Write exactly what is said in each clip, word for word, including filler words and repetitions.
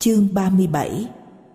Chương ba mươi bảy.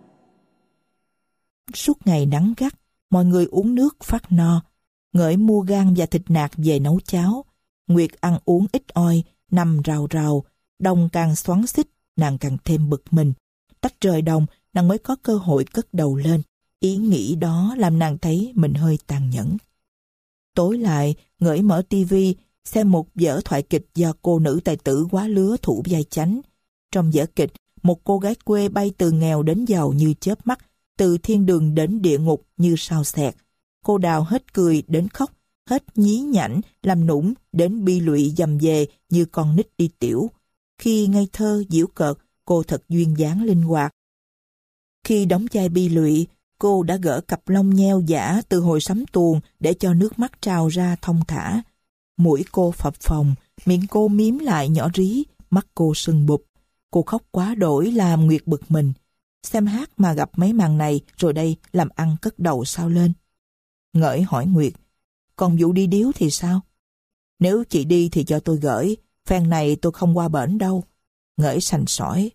Suốt ngày nắng gắt, mọi người uống nước phát no. Ngởi mua gan và thịt nạc về nấu cháo. Nguyệt ăn uống ít oi, nằm rào rào. Đồng càng xoắn xít, nàng càng thêm bực mình. Tách rời Đồng, nàng mới có cơ hội cất đầu lên. Ý nghĩ đó làm nàng thấy mình hơi tàn nhẫn. Tối lại, Ngởi mở tivi xem một vở thoại kịch do cô nữ tài tử quá lứa thủ vai chánh. Trong vở kịch, một cô gái quê bay từ nghèo đến giàu như chớp mắt, từ thiên đường đến địa ngục như sao xẹt. Cô Đào hết cười đến khóc, hết nhí nhảnh, làm nũng đến bi lụy dầm về như con nít đi tiểu. Khi ngây thơ, giễu cợt, cô thật duyên dáng linh hoạt. Khi đóng vai bi lụy, cô đã gỡ cặp lông nheo giả từ hồi sắm tuồng để cho nước mắt trào ra thong thả. Mũi cô phập phồng, miệng cô mím lại nhỏ rí, mắt cô sưng bụp. Cô khóc quá đỗi làm Nguyệt bực mình. Xem hát mà gặp mấy màn này rồi đây làm ăn cất đầu sao lên. Ngởi hỏi Nguyệt, còn vụ đi điếu thì sao? Nếu chị đi thì cho tôi gửi, phen này tôi không qua bển đâu. Ngởi sành sỏi.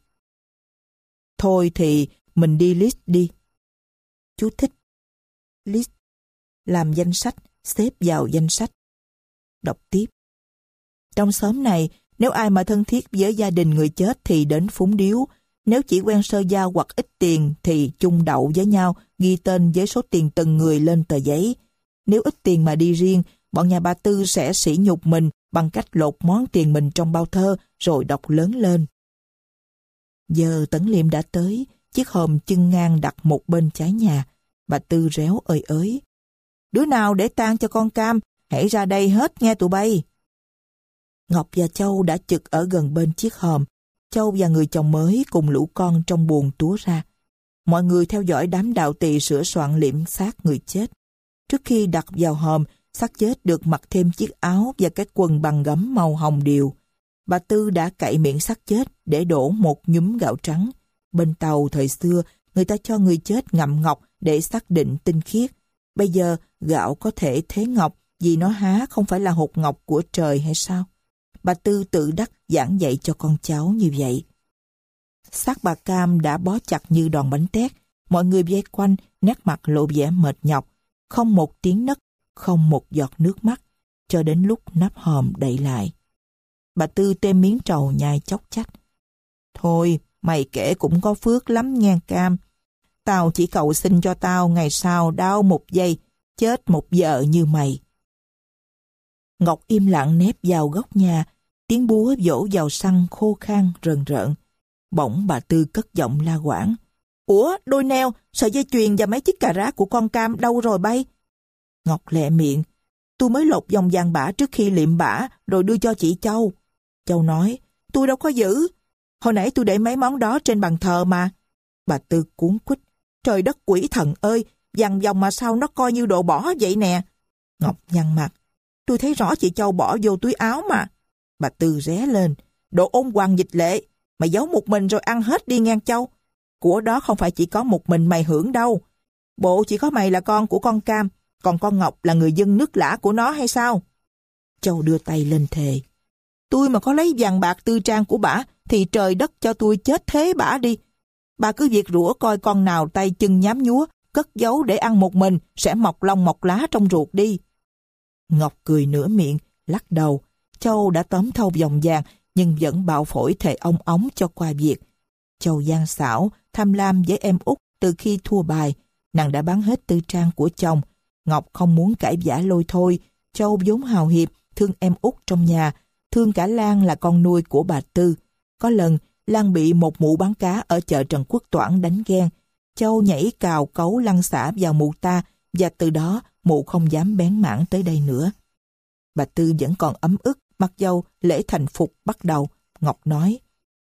Thôi thì mình đi list đi. Chú thích. List. Làm danh sách, xếp vào danh sách. Đọc tiếp. Trong xóm này, nếu ai mà thân thiết với gia đình người chết thì đến phúng điếu. Nếu chỉ quen sơ giao hoặc ít tiền thì chung đậu với nhau, ghi tên với số tiền từng người lên tờ giấy. Nếu ít tiền mà đi riêng, bọn nhà bà Tư sẽ sỉ nhục mình bằng cách lột món tiền mình trong bao thơ rồi đọc lớn lên. Giờ Tấn Liêm đã tới, chiếc hòm chân ngang đặt một bên trái nhà. Bà Tư réo ơi ới. Đứa nào để tang cho con Cam, hãy ra đây hết nghe tụi bay. Ngọc và Châu đã chực ở gần bên chiếc hòm. Châu và người chồng mới cùng lũ con trong buồng túa ra. Mọi người theo dõi đám đạo tỳ sửa soạn liệm xác người chết. Trước khi đặt vào hòm, xác chết được mặc thêm chiếc áo và cái quần bằng gấm màu hồng điều. Bà Tư đã cậy miệng xác chết để đổ một nhúm gạo trắng. Bên Tàu thời xưa, người ta cho người chết ngậm ngọc để xác định tinh khiết. Bây giờ, gạo có thể thế ngọc vì nó há không phải là hột ngọc của trời hay sao? Bà Tư tự đắc giảng dạy cho con cháu như vậy. Xác bà Cam đã bó chặt như đòn bánh tét. Mọi người vây quanh, nét mặt lộ vẻ mệt nhọc. Không một tiếng nấc, không một giọt nước mắt, cho đến lúc nắp hòm đậy lại. Bà Tư têm miếng trầu nhai chốc chách. Thôi, mày kể cũng có phước lắm nghe Cam. Tao chỉ cầu xin cho tao ngày sau đau một giây, chết một giờ như mày. Ngọc im lặng nép vào góc nhà, tiếng búa vỗ vào săn khô khan rần rợn. Bỗng bà Tư cất giọng la quảng. Ủa, đôi neo, sợi dây chuyền và mấy chiếc cà rá của con Cam đâu rồi bay? Ngọc lẹ miệng. Tôi mới lột vòng vàng bả trước khi liệm bả rồi đưa cho chị Châu. Châu nói, tôi đâu có giữ. Hồi nãy tôi để mấy món đó trên bàn thờ mà. Bà Tư cuống quýt. Trời đất quỷ thần ơi, vàng vòng mà sao nó coi như đồ bỏ vậy nè. Ngọc nhăn mặt. Tôi thấy rõ chị Châu bỏ vô túi áo mà. Bà Tư ré lên. Đồ ôn hoàng dịch lệ. Mày giấu một mình rồi ăn hết đi ngang Châu. Của đó không phải chỉ có một mình mày hưởng đâu. Bộ chỉ có mày là con của con Cam, còn con Ngọc là người dân nước lã của nó hay sao? Châu đưa tay lên thề. Tôi mà có lấy vàng bạc tư trang của bả thì trời đất cho tôi chết thế bả đi. Bà cứ việc rủa coi con nào tay chân nhám nhúa, cất giấu để ăn một mình sẽ mọc lông mọc lá trong ruột đi. Ngọc cười nửa miệng, lắc đầu. Châu đã tóm thâu vòng vàng nhưng vẫn bạo phổi thề ong óng cho qua việc. Châu gian xảo, tham lam với em út từ khi thua bài. Nàng đã bán hết tư trang của chồng. Ngọc không muốn cãi vã lôi thôi. Châu vốn hào hiệp, thương em út trong nhà, thương cả Lan là con nuôi của bà Tư. Có lần, Lan bị một mụ bán cá ở chợ Trần Quốc Toản đánh ghen. Châu nhảy cào cấu lăn xả vào mụ ta và từ đó mụ không dám bén mảng tới đây nữa. Bà Tư vẫn còn ấm ức, mặc dầu lễ thành phục bắt đầu. Ngọc nói,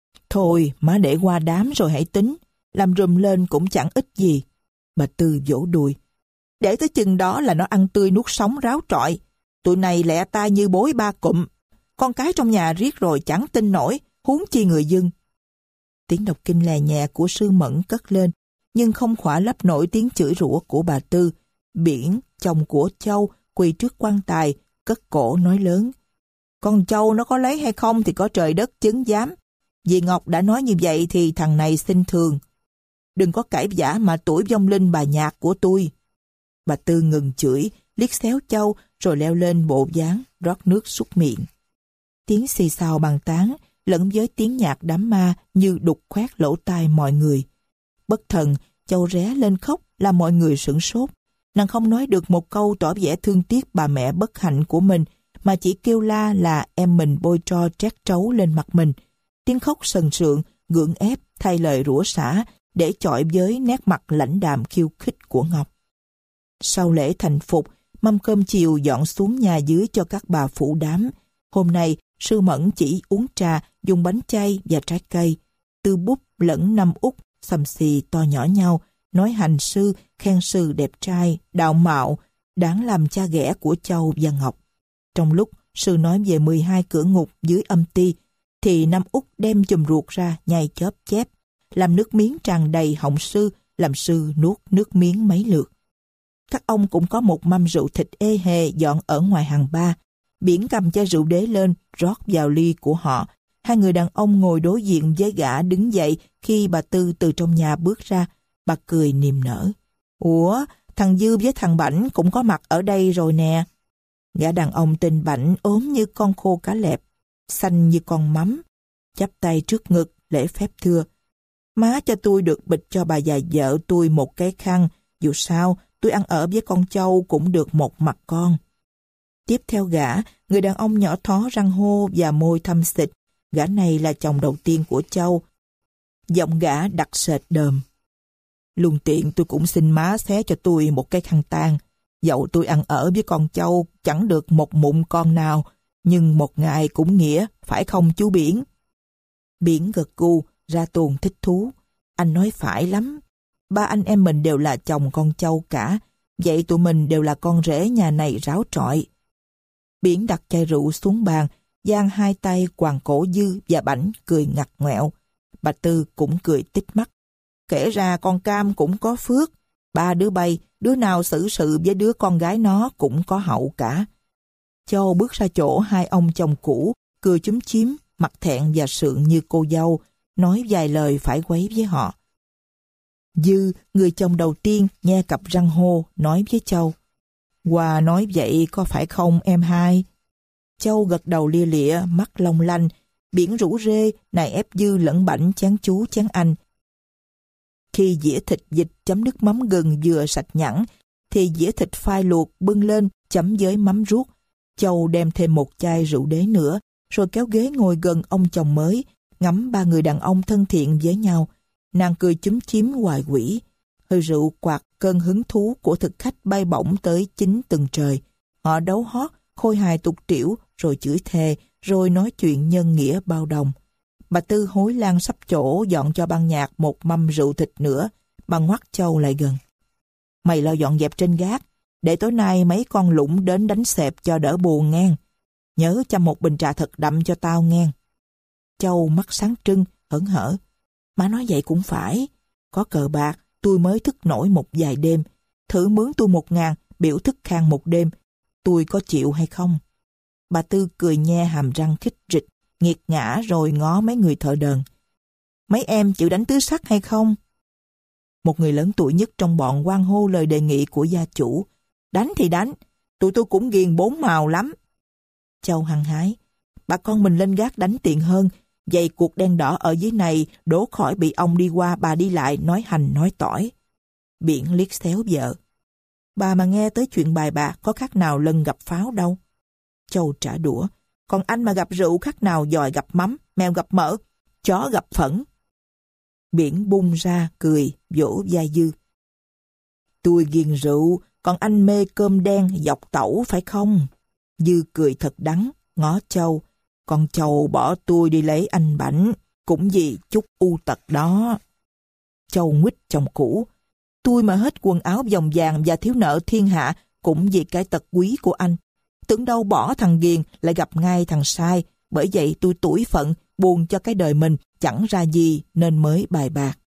thôi má để qua đám rồi hãy tính, làm rùm lên cũng chẳng ích gì. Bà Tư vỗ đùi, để tới chừng đó là nó ăn tươi nuốt sống ráo trọi. Tụi này lẹ tai như bối ba cụm. Con cái trong nhà riết rồi chẳng tin nổi, huống chi người dân. Tiếng đọc kinh lè nhẹ của sư Mẫn cất lên, nhưng không khỏa lấp nổi tiếng chửi rủa của bà Tư. Biển, chồng của Châu, quỳ trước quan tài, cất cổ nói lớn. Con Châu nó có lấy hay không thì có trời đất chứng giám. Dì Ngọc đã nói như vậy thì thằng này xin thường. Đừng có cãi vã mà tuổi vong linh bà nhạc của tôi. Bà Tư ngừng chửi, liếc xéo Châu rồi leo lên bộ dáng, rót nước súc miệng. Tiếng xì xào bàn tán lẫn với tiếng nhạc đám ma như đục khoét lỗ tai mọi người. Bất thần, Châu ré lên khóc làm mọi người sửng sốt. Nàng không nói được một câu tỏ vẻ thương tiếc bà mẹ bất hạnh của mình, mà chỉ kêu la là em mình bôi tro trét trấu lên mặt mình. Tiếng khóc sần sượng, gượng ép thay lời rủa xả để chọi với nét mặt lãnh đạm khiêu khích của Ngọc. Sau lễ thành phục, mâm cơm chiều dọn xuống nhà dưới cho các bà phụ đám. Hôm nay, sư Mẫn chỉ uống trà, dùng bánh chay và trái cây. Tư Bút lẫn Năm Út xầm xì to nhỏ nhau, nói hành sư, khen sư đẹp trai, đạo mạo, đáng làm cha ghẻ của Châu và Ngọc. Trong lúc sư nói về mười hai cửa ngục dưới âm ti, thì Năm Út đem chùm ruột ra nhai chóp chép, làm nước miếng tràn đầy họng sư, làm sư nuốt nước miếng mấy lượt. Các ông cũng có một mâm rượu thịt ê hề dọn ở ngoài hàng ba. Biển cầm chai rượu đế lên, rót vào ly của họ. Hai người đàn ông ngồi đối diện với gã đứng dậy khi bà Tư từ trong nhà bước ra. Bà cười niềm nở. Ủa, thằng Dư với thằng Bảnh cũng có mặt ở đây rồi nè. Gã đàn ông tên Bảnh ốm như con khô cá lẹp, xanh như con mắm, chắp tay trước ngực lễ phép thưa. Má cho tôi được bịch cho bà già vợ tôi một cái khăn, dù sao tôi ăn ở với con Châu cũng được một mặt con. Tiếp theo gã, người đàn ông nhỏ thó răng hô và môi thâm xịt. Gã này là chồng đầu tiên của Châu. Giọng gã đặc sệt đờm. Luôn tiện tôi cũng xin má xé cho tôi một cái khăn tang. Dẫu tôi ăn ở với con Châu chẳng được một mụn con nào, nhưng một ngày cũng nghĩa, phải không chú Biển? Biển gật gù, ra tuồng thích thú. Anh nói phải lắm. Ba anh em mình đều là chồng con Châu cả, vậy tụi mình đều là con rể nhà này ráo trọi. Biển đặt chai rượu xuống bàn, giang hai tay quàng cổ Dư và Bảnh cười ngặt ngoẹo. Bà Tư cũng cười tít mắt. Kể ra con Cam cũng có phước. Ba đứa bay, đứa nào xử sự với đứa con gái nó cũng có hậu cả. Châu bước ra chỗ hai ông chồng cũ, cười chúm chím, mặt thẹn và sượng như cô dâu, nói vài lời phải quấy với họ. Dư, người chồng đầu tiên, nghe cặp răng hô, nói với Châu. Hòa nói vậy có phải không em hai? Châu gật đầu lia lịa, mắt long lanh. Biển rủ rê, nài ép Dư lẫn Bảnh chán chú chán anh. Khi dĩa thịt vịt chấm nước mắm gừng vừa sạch nhẵn, thì dĩa thịt phai luộc bưng lên chấm với mắm ruốc. Châu đem thêm một chai rượu đế nữa, rồi kéo ghế ngồi gần ông chồng mới, ngắm ba người đàn ông thân thiện với nhau. Nàng cười chúm chím hoài quỷ. Hơi rượu quạt cơn hứng thú của thực khách bay bổng tới chín tầng trời. Họ đấu hót, khôi hài tục trĩu, rồi chửi thề, rồi nói chuyện nhân nghĩa bao đồng. Bà Tư hối lan sắp chỗ dọn cho ban nhạc một mâm rượu thịt nữa. Bà ngoắt Châu lại gần. Mày lo dọn dẹp trên gác, để tối nay mấy con lũng đến đánh xẹp cho đỡ buồn ngang. Nhớ chăm một bình trà thật đậm cho tao ngang. Châu mắt sáng trưng, hớn hở. Má nói vậy cũng phải. Có cờ bạc, tôi mới thức nổi một vài đêm. Thử mướn tôi một ngàn, biểu thức khang một đêm. Tôi có chịu hay không? Bà Tư cười nhe hàm răng khích rịch, nghiệt ngã rồi ngó mấy người thợ đờn. Mấy em chịu đánh tứ sắc hay không? Một người lớn tuổi nhất trong bọn hoan hô lời đề nghị của gia chủ. Đánh thì đánh, tụi tôi cũng ghiền bốn màu lắm. Châu hăng hái. Bà con mình lên gác đánh tiện hơn. Vậy cuộc đen đỏ ở dưới này đổ khỏi bị ông đi qua bà đi lại nói hành nói tỏi. Biển liếc xéo vợ. Bà mà nghe tới chuyện bài bạc có khác nào lần gặp pháo đâu. Châu trả đũa. Còn anh mà gặp rượu khác nào giòi gặp mắm, mèo gặp mỡ, chó gặp phẫn. Biển bung ra cười, vỗ vai Dư. Tôi ghiền rượu, còn anh mê cơm đen dọc tẩu phải không? Dư cười thật đắng, ngó Châu. Con Châu bỏ tôi đi lấy anh Bảnh, cũng vì chút u tật đó. Châu nguýt chồng cũ. Tôi mà hết quần áo vòng vàng và thiếu nợ thiên hạ cũng vì cái tật quý của anh. Tưởng đâu bỏ thằng ghiền lại gặp ngay thằng sai, bởi vậy tôi tủi phận, buồn cho cái đời mình chẳng ra gì nên mới bài bạc.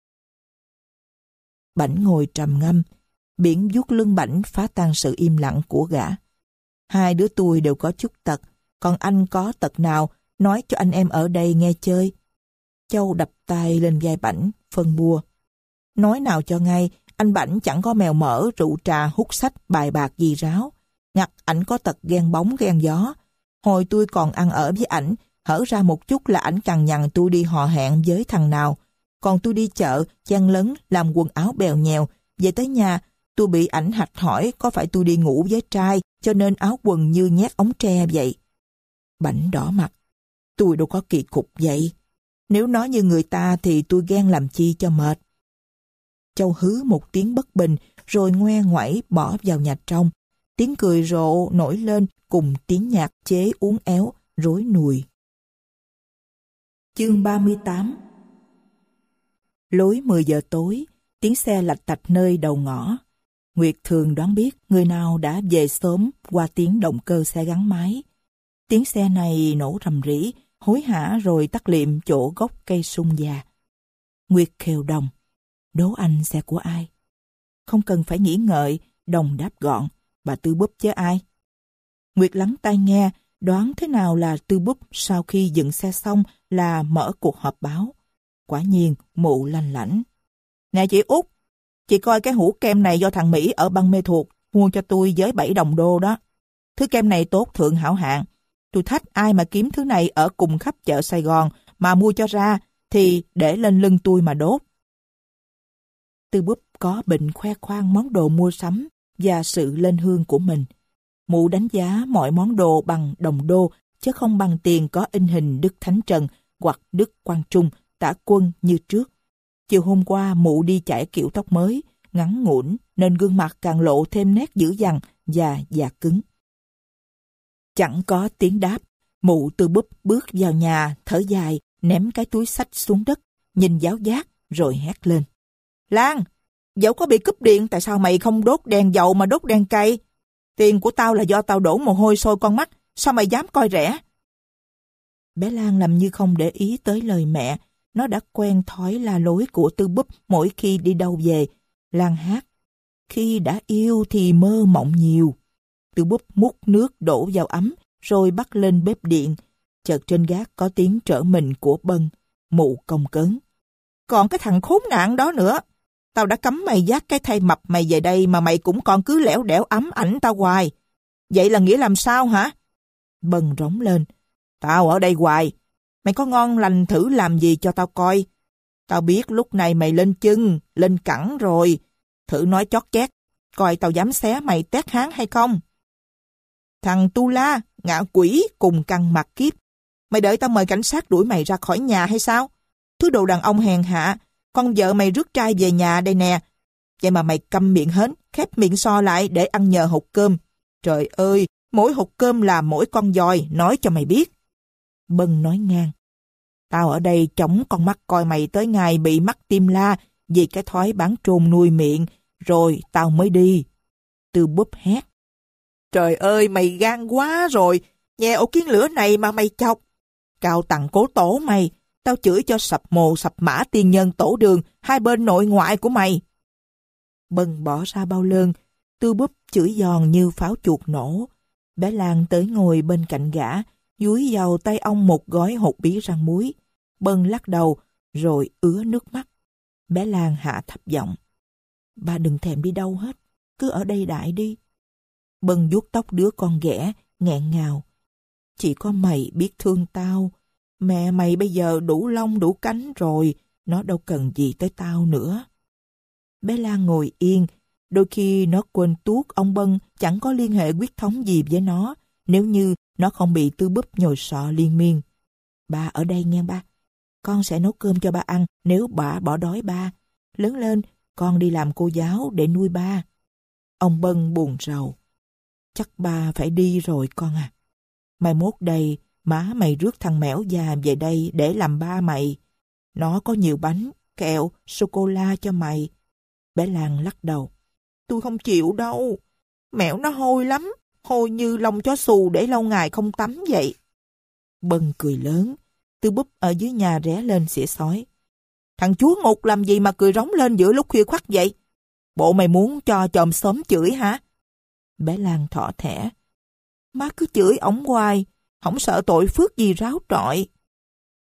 Bảnh ngồi trầm ngâm, Biển vuốt lưng Bảnh phá tan sự im lặng của gã. Hai đứa tôi đều có chút tật, còn anh có tật nào, nói cho anh em ở đây nghe chơi. Châu đập tay lên vai Bảnh, phân bua. Nói nào cho ngay, anh Bảnh chẳng có mèo mỡ, rượu trà, hút sách, bài bạc gì ráo. Ngặt ảnh có tật ghen bóng ghen gió. Hồi tôi còn ăn ở với ảnh, hở ra một chút là ảnh cằn nhằn tôi đi hò hẹn với thằng nào. Còn tôi đi chợ, chen lấn, làm quần áo bèo nhèo. Về tới nhà, tôi bị ảnh hạch hỏi có phải tôi đi ngủ với trai, cho nên áo quần như nhét ống tre vậy. Bảnh đỏ mặt. Tôi đâu có kỳ cục vậy. Nếu nói như người ta thì tôi ghen làm chi cho mệt. Châu hứ một tiếng bất bình, rồi ngoe ngoẩy bỏ vào nhà trong. Tiếng cười rộ nổi lên cùng tiếng nhạc chế uốn éo, rối nùi. Chương ba mươi tám. Lối mười giờ tối, tiếng xe lạch tạch nơi đầu ngõ. Nguyệt thường đoán biết người nào đã về sớm qua tiếng động cơ xe gắn máy. Tiếng xe này nổ rầm rĩ, hối hả rồi tắt liệm chỗ gốc cây sung già. Nguyệt khều Đồng. Đố anh xe của ai? Không cần phải nghĩ ngợi, Đồng đáp gọn. Bà Tư Búp chứ ai? Nguyệt lắng tai nghe, đoán thế nào là Tư Búp sau khi dựng xe xong là mở cuộc họp báo. Quả nhiên, mụ lanh lảnh. Nè chị Út, chị coi cái hũ kem này do thằng Mỹ ở băng Mê Thuột mua cho tôi với bảy đồng đô đó. Thứ kem này tốt thượng hảo hạng. Tôi thách ai mà kiếm thứ này ở cùng khắp chợ Sài Gòn mà mua cho ra thì để lên lưng tôi mà đốt. Tư Búp có bệnh khoe khoang món đồ mua sắm và sự lên hương của mình. Mụ đánh giá mọi món đồ bằng đồng đô, chứ không bằng tiền có in hình Đức Thánh Trần hoặc Đức Quang Trung, Tả Quân như trước. Chiều hôm qua mụ đi chải kiểu tóc mới, ngắn ngủn nên gương mặt càng lộ thêm nét dữ dằn và già cứng. Chẳng có tiếng đáp, mụ Tư Búp bước vào nhà, thở dài, ném cái túi xách xuống đất, nhìn giáo giác rồi hét lên. Lan, dẫu có bị cúp điện, tại sao mày không đốt đèn dầu mà đốt đèn cây? Tiền của tao là do tao đổ mồ hôi sôi con mắt, sao mày dám coi rẻ? Bé Lan làm như không để ý tới lời mẹ, nó đã quen thói la lối của Tư Búp mỗi khi đi đâu về. Lan hát, khi đã yêu thì mơ mộng nhiều. Tư Búp múc nước đổ vào ấm, rồi bắt lên bếp điện. Chợt trên gác có tiếng trở mình của Bân. Mụ cồng cớn. Còn cái thằng khốn nạn đó nữa. Tao đã cấm mày dắt cái thây mập mày về đây mà mày cũng còn cứ lẻo đẻo ấm ảnh tao hoài. Vậy là nghĩa làm sao hả? Bân rống lên. Tao ở đây hoài. Mày có ngon lành thử làm gì cho tao coi. Tao biết lúc này mày lên chân, lên cẳng rồi. Thử nói chót chét, coi tao dám xé mày tét háng hay không. Thằng Tu La, ngạ quỷ cùng căng mặt kiếp. Mày đợi tao mời cảnh sát đuổi mày ra khỏi nhà hay sao? Thứ đồ đàn ông hèn hạ, con vợ mày rước trai về nhà đây nè. Vậy mà mày câm miệng hến, khép miệng so lại để ăn nhờ hột cơm. Trời ơi, mỗi hột cơm là mỗi con dòi, nói cho mày biết. Bân nói ngang. Tao ở đây chống con mắt coi mày tới ngày bị mắc tim la vì cái thói bán trôn nuôi miệng, rồi tao mới đi. Tư Búp hét. Trời ơi, mày gan quá rồi, nhè ổ kiến lửa này mà mày chọc. Cao tặng cố tổ mày, tao chửi cho sập mồ sập mã tiên nhân tổ đường hai bên nội ngoại của mày. Bân bỏ ra bao lơn, Tư Búp chửi giòn như pháo chuột nổ. Bé Lan tới ngồi bên cạnh gã, dúi vào tay ông một gói hột bí rang muối. Bân lắc đầu, rồi ứa nước mắt. Bé Lan hạ thấp giọng. Ba đừng thèm đi đâu hết, cứ ở đây đại đi. Bân vuốt tóc đứa con ghẻ, nghẹn ngào. Chỉ có mày biết thương tao. Mẹ mày bây giờ đủ lông đủ cánh rồi, nó đâu cần gì tới tao nữa. Bé Lan ngồi yên, đôi khi nó quên tuốt ông Bân chẳng có liên hệ huyết thống gì với nó, nếu như nó không bị Tư Búp nhồi sọ liên miên. Ba ở đây nghe ba. Con sẽ nấu cơm cho ba ăn nếu bà bỏ đói ba. Lớn lên, con đi làm cô giáo để nuôi ba. Ông Bân buồn rầu. Chắc ba phải đi rồi con à. Mai mốt đây, má mày rước thằng Mẻo già về đây để làm ba mày. Nó có nhiều bánh, kẹo, sô-cô-la cho mày. Bé Lan lắc đầu. Tôi không chịu đâu. Mẻo nó hôi lắm. Hôi như lông chó xù để lâu ngày không tắm vậy. Bân cười lớn. Tư Búp ở dưới nhà rẽ lên xỉa xói. Thằng chúa ngục làm gì mà cười rống lên giữa lúc khuya khoắt vậy? Bộ mày muốn cho chòm xóm chửi hả? Bé Lan thỏ thẻ. Má cứ chửi ổng hoài, không sợ tội phước gì ráo trọi.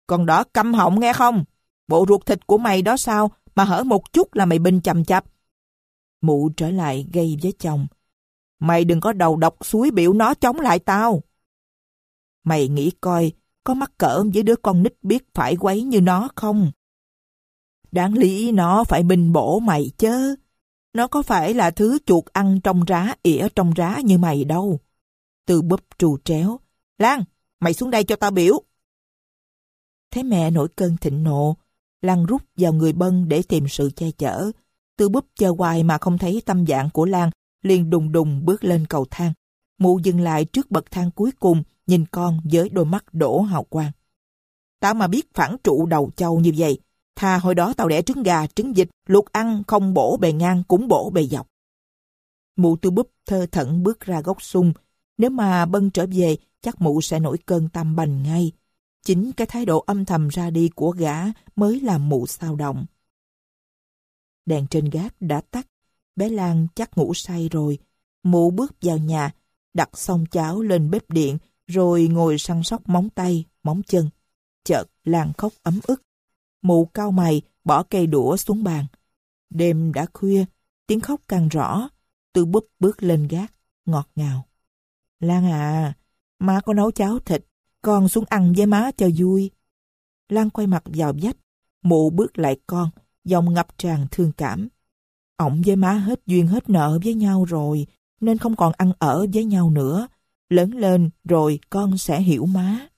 Con đỏ câm họng nghe không? Bộ ruột thịt của mày đó sao mà hở một chút là mày binh chằm chặp. Mụ trở lại gây với chồng. Mày đừng có đầu độc suối biểu nó chống lại tao. Mày nghĩ coi, có mắc cỡ với đứa con nít biết phải quấy như nó không? Đáng lý nó phải binh bổ mày chứ. Nó có phải là thứ chuột ăn trong rá, ỉa trong rá như mày đâu. Tư Búp trù tréo. Lan, mày xuống đây cho tao biểu. Thấy mẹ nổi cơn thịnh nộ, Lan rút vào người Bân để tìm sự che chở. Tư Búp chờ hoài mà không thấy tâm trạng của Lan, liền đùng đùng bước lên cầu thang. Mụ dừng lại trước bậc thang cuối cùng, nhìn con với đôi mắt đổ hào quang. Tao mà biết phản trụ đầu trâu như vậy, thà hồi đó tao đẻ trứng gà, trứng vịt, luộc ăn không bổ bề ngang cũng bổ bề dọc. Mụ Tư Búp thơ thẩn bước ra gốc sung. Nếu mà Bân trở về, chắc mụ sẽ nổi cơn tam bành ngay. Chính cái thái độ âm thầm ra đi của gã mới làm mụ xao động. Đèn trên gác đã tắt. Bé Lan chắc ngủ say rồi. Mụ bước vào nhà, đặt xong cháo lên bếp điện, rồi ngồi săn sóc móng tay, móng chân. Chợt Lan khóc ấm ức. Mụ cau mày, bỏ cây đũa xuống bàn. Đêm đã khuya, tiếng khóc càng rõ. Tư Búp bước lên gác, ngọt ngào. Lan à, má có nấu cháo thịt, con xuống ăn với má cho vui. Lan quay mặt vào vách, mụ bước lại con, giọng ngập tràn thương cảm. Ổng với má hết duyên hết nợ với nhau rồi, nên không còn ăn ở với nhau nữa. Lớn lên rồi con sẽ hiểu má.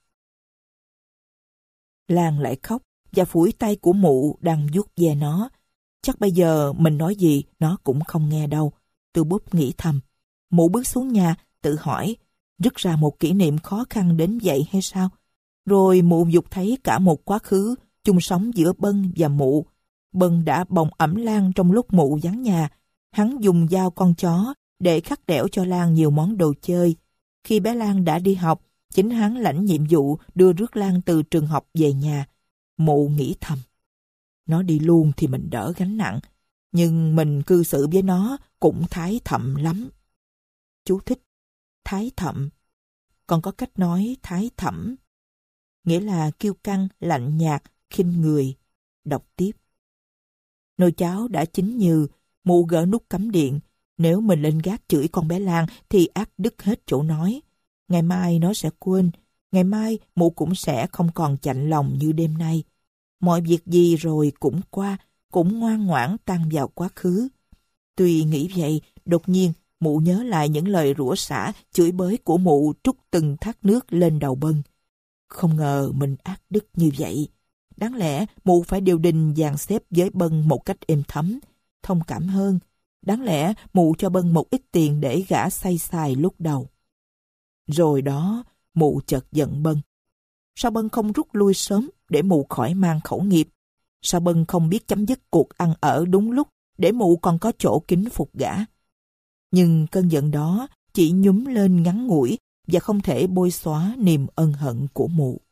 Lan lại khóc và phủi tay của mụ đang vuốt ve nó. Chắc bây giờ mình nói gì nó cũng không nghe đâu. Tư Búp nghĩ thầm. Mụ bước xuống nhà, tự hỏi, rứt ra một kỷ niệm khó khăn đến vậy hay sao? Rồi mụ dục thấy cả một quá khứ chung sống giữa Bân và mụ. Bân đã bồng ẵm Lan trong lúc mụ vắng nhà. Hắn dùng dao con chó để khắc đẽo cho Lan nhiều món đồ chơi. Khi bé Lan đã đi học, chính hắn lãnh nhiệm vụ đưa rước Lan từ trường học về nhà. Mụ nghĩ thầm, nó đi luôn thì mình đỡ gánh nặng, nhưng mình cư xử với nó cũng thái thậm lắm. Chú thích thái thậm. Còn có cách nói thái thẩm, nghĩa là kiêu căng, lạnh nhạt, khinh người. Đọc tiếp. Nồi cháo đã chín nhừ, mụ gỡ nút cắm điện. Nếu mình lên gác chửi con bé Lan thì ác đứt hết chỗ nói. Ngày mai nó sẽ quên, ngày mai mụ cũng sẽ không còn chạnh lòng như đêm nay. Mọi việc gì rồi cũng qua, cũng ngoan ngoãn tan vào quá khứ. Tuy nghĩ vậy, đột nhiên mụ nhớ lại những lời rủa xả, chửi bới của mụ trút từng thác nước lên đầu Bân. Không ngờ mình ác đức như vậy. Đáng lẽ mụ phải điều đình dàn xếp với Bân một cách êm thấm, thông cảm hơn. Đáng lẽ mụ cho Bân một ít tiền để gã say xài lúc đầu. Rồi đó, mụ chợt giận Bân. Sao Bân không rút lui sớm để mụ khỏi mang khẩu nghiệp? Sao Bân không biết chấm dứt cuộc ăn ở đúng lúc để mụ còn có chỗ kính phục gã? Nhưng cơn giận đó chỉ nhúm lên ngắn ngủi và không thể bôi xóa niềm ân hận của mụ.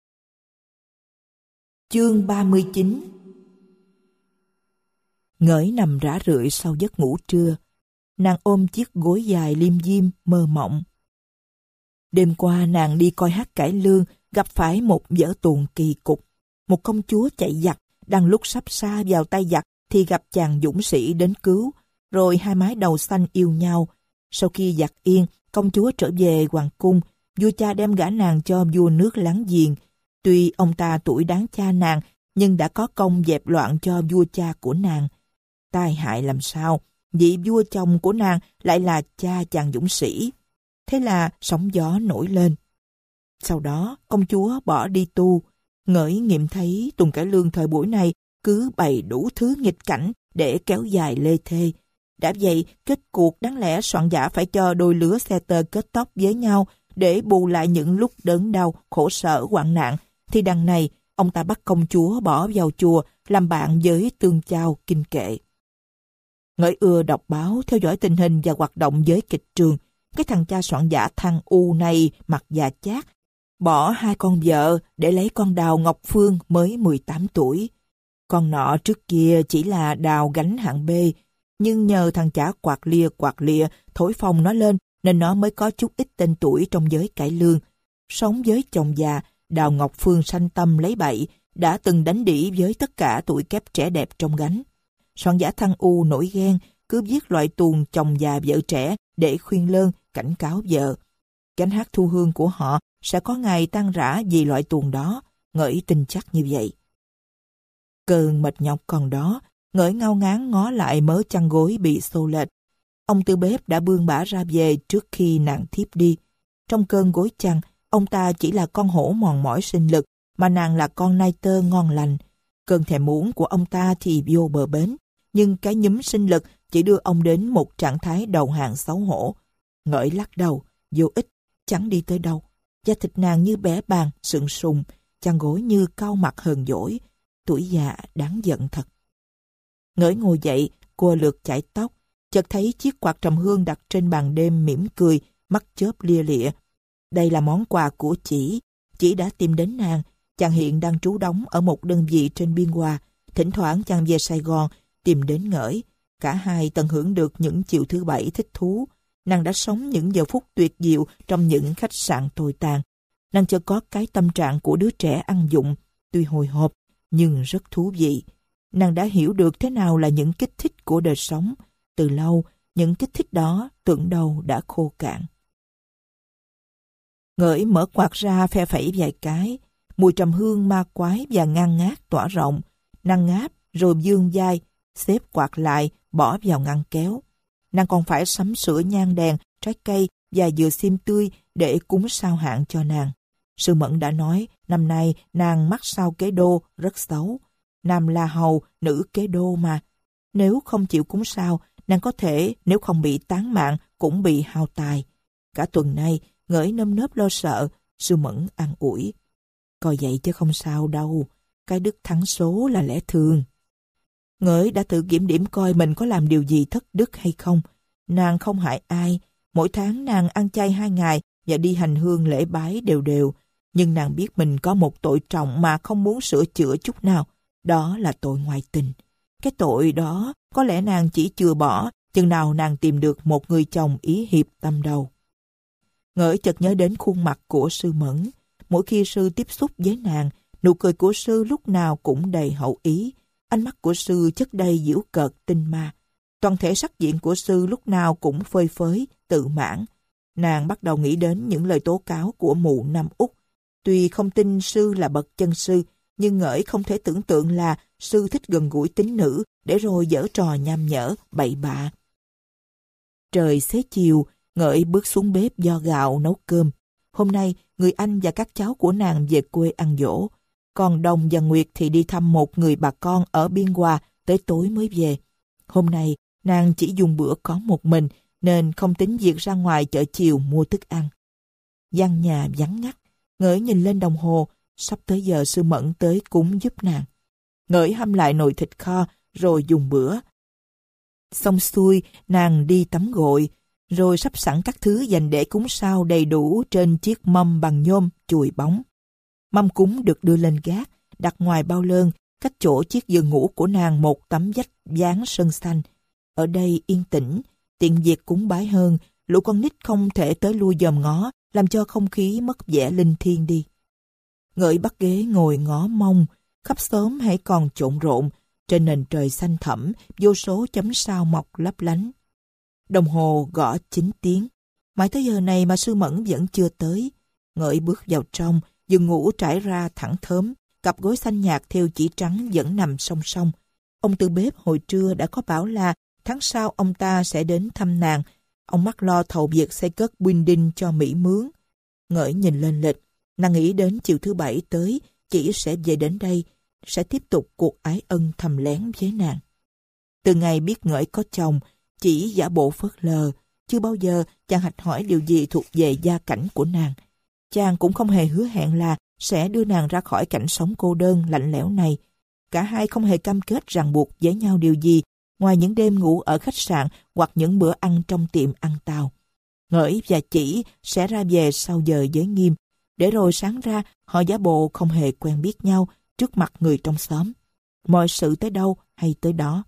Chương ba mươi chín. Ngởi nằm rã rượi sau giấc ngủ trưa. Nàng ôm chiếc gối dài liêm diêm mơ mộng. Đêm qua nàng đi coi hát cải lương, gặp phải một vở tuồng kỳ cục. Một công chúa chạy giặc, đang lúc sắp sa vào tay giặc thì gặp chàng dũng sĩ đến cứu, rồi hai mái đầu xanh yêu nhau. Sau khi giặc yên, công chúa trở về hoàng cung, vua cha đem gả nàng cho vua nước láng giềng. Tuy ông ta tuổi đáng cha nàng, nhưng đã có công dẹp loạn cho vua cha của nàng. Tai hại làm sao, vị vua chồng của nàng lại là cha chàng dũng sĩ. Thế là sóng gió nổi lên. Sau đó, công chúa bỏ đi tu. Ngởi nghiệm thấy tuồng cải lương thời buổi này cứ bày đủ thứ nghịch cảnh để kéo dài lê thê. Đã vậy, kết cuộc đáng lẽ soạn giả phải cho đôi lứa xe tơ kết tóc với nhau để bù lại những lúc đớn đau, khổ sở, hoạn nạn. Thì đằng này, ông ta bắt công chúa bỏ vào chùa làm bạn với tương chao kinh kệ. Ngởi ưa đọc báo, theo dõi tình hình và hoạt động với kịch trường. Cái thằng cha soạn giả thằng U này mặt già chát, bỏ hai con vợ để lấy con Đào Ngọc Phương mới mười tám tuổi. Con nọ trước kia chỉ là đào gánh hạng B, nhưng nhờ thằng chả quạt lia quạt lịa thổi phồng nó lên nên nó mới có chút ít tên tuổi trong giới cải lương. Sống với chồng già, Đào Ngọc Phương sanh tâm lấy bậy, đã từng đánh đỉ với tất cả tuổi kép trẻ đẹp trong gánh. Soạn giả Thăng U nổi ghen, cứ viết loại tuồng chồng già vợ trẻ để khuyên lơn, cảnh cáo vợ. Gánh hát thu hương của họ sẽ có ngày tan rã vì loại tuồng đó, Ngỡi tin chắc như vậy. Cơn mệt nhọc còn đó, Ngỡi ngao ngán ngó lại mớ chăn gối bị xô lệch. Ông tư bếp đã bươn bả ra về trước khi nàng thiếp đi. Trong cơn gối chăn, ông ta chỉ là con hổ mòn mỏi sinh lực, mà nàng là con nai tơ ngon lành. Cơn thèm muốn của ông ta thì vô bờ bến, nhưng cái nhúm sinh lực chỉ đưa ông đến một trạng thái đầu hàng xấu hổ. Ngỡi lắc đầu, vô ích, chẳng đi tới đâu. Da thịt nàng như bé bàng, sượng sùng, chăn gối như cau mặt hờn dỗi. Tuổi già đáng giận thật. Ngỡi ngồi dậy, cua lượt chải tóc, chợt thấy chiếc quạt trầm hương đặt trên bàn đêm mỉm cười, mắt chớp lia lịa. Đây là món quà của chị. Chị đã tìm đến nàng. Chàng hiện đang trú đóng ở một đơn vị trên biên hòa. Thỉnh thoảng chàng về Sài Gòn tìm đến Ngỡi. Cả hai tận hưởng được những chiều thứ bảy thích thú. Nàng đã sống những giờ phút tuyệt diệu trong những khách sạn tồi tàn. Nàng chợt có cái tâm trạng của đứa trẻ ăn dụng, tuy hồi hộp nhưng rất thú vị. Nàng đã hiểu được thế nào là những kích thích của đời sống. Từ lâu, những kích thích đó tưởng đâu đã khô cạn. Ngỡi mở quạt ra phe phẩy vài cái. Mùi trầm hương ma quái và ngang ngát tỏa rộng. Nàng ngáp rồi vươn vai, xếp quạt lại, bỏ vào ngăn kéo. Nàng còn phải sắm sửa nhang đèn, trái cây và dừa xiêm tươi để cúng sao hạn cho nàng. Sư Mẫn đã nói năm nay nàng mắc sao kế đô rất xấu. Nam la hầu, nữ kế đô mà. Nếu không chịu cúng sao, nàng có thể nếu không bị tán mạng cũng bị hao tài. Cả tuần nay Ngỡi nơm nớp lo sợ. Sư Mẫn an ủi. Coi vậy chứ không sao đâu. Cái đức thắng số là lẽ thường. Ngỡi đã tự kiểm điểm coi mình có làm điều gì thất đức hay không. Nàng không hại ai. Mỗi tháng nàng ăn chay hai ngày và đi hành hương lễ bái đều đều. Nhưng nàng biết mình có một tội trọng mà không muốn sửa chữa chút nào. Đó là tội ngoại tình. Cái tội đó có lẽ nàng chỉ chừa bỏ chừng nào nàng tìm được một người chồng ý hiệp tâm đầu. Ngỡi chợt nhớ đến khuôn mặt của sư Mẫn. Mỗi khi sư tiếp xúc với nàng, nụ cười của sư lúc nào cũng đầy hậu ý. Ánh mắt của sư chất đầy giễu cợt tinh ma. Toàn thể sắc diện của sư lúc nào cũng phơi phới, tự mãn. Nàng bắt đầu nghĩ đến những lời tố cáo của mụ Nam Úc. Tuy không tin sư là bậc chân sư, nhưng Ngỡi không thể tưởng tượng là sư thích gần gũi tín nữ để rồi giở trò nham nhở, bậy bạ. Trời xế chiều, Ngỡi bước xuống bếp vo gạo nấu cơm. Hôm nay, người anh và các cháu của nàng về quê ăn giỗ. Còn Đồng và Nguyệt thì đi thăm một người bà con ở biên hòa, tới tối mới về. Hôm nay, nàng chỉ dùng bữa có một mình, nên không tính việc ra ngoài chợ chiều mua thức ăn. Gian nhà vắng ngắt, Ngỡi nhìn lên đồng hồ, sắp tới giờ sư Mẫn tới cúng giúp nàng. Ngỡi hâm lại nồi thịt kho, rồi dùng bữa. Xong xuôi, nàng đi tắm gội, rồi sắp sẵn các thứ dành để cúng sao đầy đủ trên chiếc mâm bằng nhôm chùi bóng. Mâm cúng được đưa lên gác, đặt ngoài bao lơn, cách chỗ chiếc giường ngủ của nàng một tấm vách dán sơn xanh. Ở đây yên tĩnh, tiện việc cúng bái hơn, lũ con nít không thể tới lui dòm ngó, làm cho không khí mất vẻ linh thiêng đi. Ngỡi bắt ghế ngồi ngó mông, khắp xóm hãy còn trộn rộn, trên nền trời xanh thẳm, vô số chấm sao mọc lấp lánh. Đồng hồ gõ chín tiếng, mãi tới giờ này mà sư Mẫn vẫn chưa tới. Ngỡi bước vào trong, giường ngủ trải ra thẳng thớm, cặp gối xanh nhạt theo chỉ trắng vẫn nằm song song. Ông tư bếp hồi trưa đã có bảo là tháng sau ông ta sẽ đến thăm nàng. Ông mắc lo thầu việc xây cất building cho Mỹ mướn. Ngỡi nhìn lên lịch, nàng nghĩ đến chiều thứ bảy tới, chỉ sẽ về đến đây, sẽ tiếp tục cuộc ái ân thầm lén với nàng. Từ ngày biết Ngỡi có chồng, chỉ giả bộ phớt lờ, chưa bao giờ chàng hạch hỏi điều gì thuộc về gia cảnh của nàng. Chàng cũng không hề hứa hẹn là sẽ đưa nàng ra khỏi cảnh sống cô đơn lạnh lẽo này. Cả hai không hề cam kết ràng buộc với nhau điều gì, ngoài những đêm ngủ ở khách sạn hoặc những bữa ăn trong tiệm ăn tàu. Ngỡi và Chỉ sẽ ra về sau giờ giới nghiêm, để rồi sáng ra họ giả bộ không hề quen biết nhau trước mặt người trong xóm. Mọi sự tới đâu hay tới đó.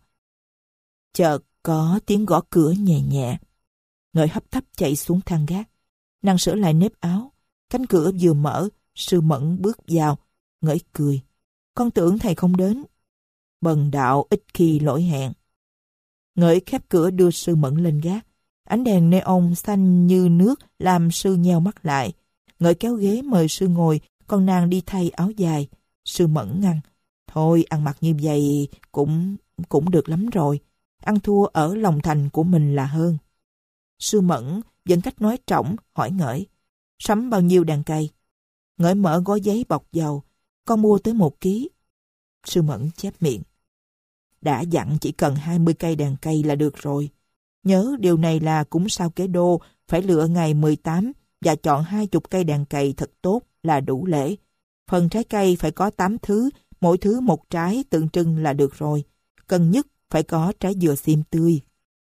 Chợt có tiếng gõ cửa nhẹ nhẹ. Ngỡi hấp tấp chạy xuống thang gác. Nàng sửa lại nếp áo. Cánh cửa vừa mở, Sư Mẫn bước vào, Ngỡi cười. Con tưởng thầy không đến. Bần đạo ít khi lỗi hẹn. Ngỡi khép cửa đưa Sư Mẫn lên gác. Ánh đèn neon xanh như nước làm Sư nheo mắt lại. Ngỡi kéo ghế mời Sư ngồi, còn nàng đi thay áo dài. Sư Mẫn ngăn. Thôi ăn mặc như vậy cũng cũng được lắm rồi. Ăn thua ở lòng thành của mình là hơn. Sư Mẫn vẫn cách nói trỏng, hỏi Ngỡi. Sắm bao nhiêu đàn cây? Ngỡi mở gói giấy bọc dầu. Con mua tới một ký. Sư Mẫn chép miệng. Đã dặn chỉ cần hai mươi cây đàn cây là được rồi. Nhớ điều này là cúng sao Kế Đô, phải lựa ngày mười tám và chọn hai chục cây đàn cây thật tốt là đủ lễ. Phần trái cây phải có tám thứ, mỗi thứ một trái tượng trưng là được rồi. Cần nhất phải có trái dừa xiêm tươi.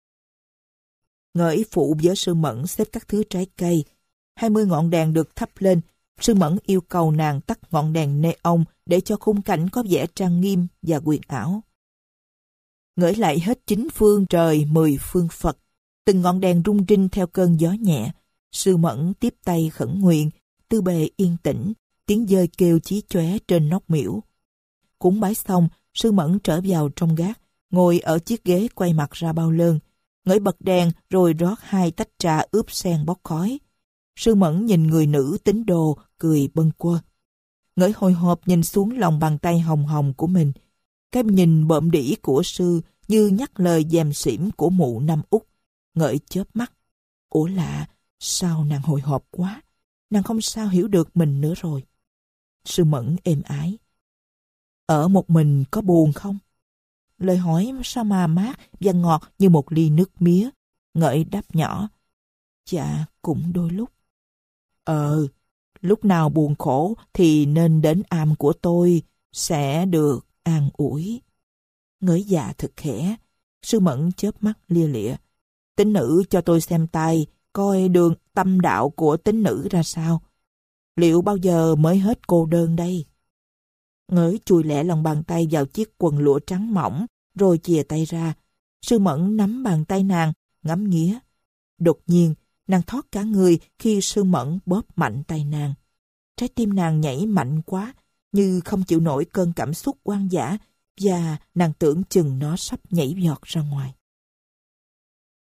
Ngỡi phụ với Sư Mẫn xếp các thứ trái cây. hai mươi ngọn đèn được thắp lên. Sư Mẫn yêu cầu nàng tắt ngọn đèn neon để cho khung cảnh có vẻ trang nghiêm và huyền ảo. Ngỡi lại hết chín phương trời mười phương Phật. Từng ngọn đèn rung rinh theo cơn gió nhẹ. Sư Mẫn tiếp tay khẩn nguyện, tư bề yên tĩnh, tiếng dơi kêu chí chóe trên nóc miễu. Cúng bái xong, Sư Mẫn trở vào trong gác, ngồi ở chiếc ghế quay mặt ra bao lơn. Ngỡi bật đèn rồi rót hai tách trà ướp sen bốc khói. Sư Mẫn nhìn người nữ tín đồ, cười bâng quơ. Ngỡi hồi hộp nhìn xuống lòng bàn tay hồng hồng của mình. Cái nhìn bợm đĩ của sư như nhắc lời dèm xỉm của mụ năm Út. Ngỡi chớp mắt. Ủa lạ, sao nàng hồi hộp quá? Nàng không sao hiểu được mình nữa rồi. Sư Mẫn êm ái. Ở một mình có buồn không? Lời hỏi sao mà mát và ngọt như một ly nước mía. Ngỡi đáp nhỏ. Dạ, cũng đôi lúc. Ờ, lúc nào buồn khổ thì nên đến am của tôi, sẽ được an ủi. Ngỡi dạ thật khẽ. Sư Mẫn chớp mắt lia lịa. Tín nữ cho tôi xem tay, coi đường tâm đạo của tín nữ ra sao. Liệu bao giờ mới hết cô đơn đây? Ngỡi chùi lẹ lòng bàn tay vào chiếc quần lụa trắng mỏng, rồi chìa tay ra. Sư Mẫn nắm bàn tay nàng, ngắm nghía. Đột nhiên, nàng thoát cả người khi Sư Mẫn bóp mạnh tay nàng. Trái tim nàng nhảy mạnh quá, như không chịu nổi cơn cảm xúc oan dã, và nàng tưởng chừng nó sắp nhảy giọt ra ngoài.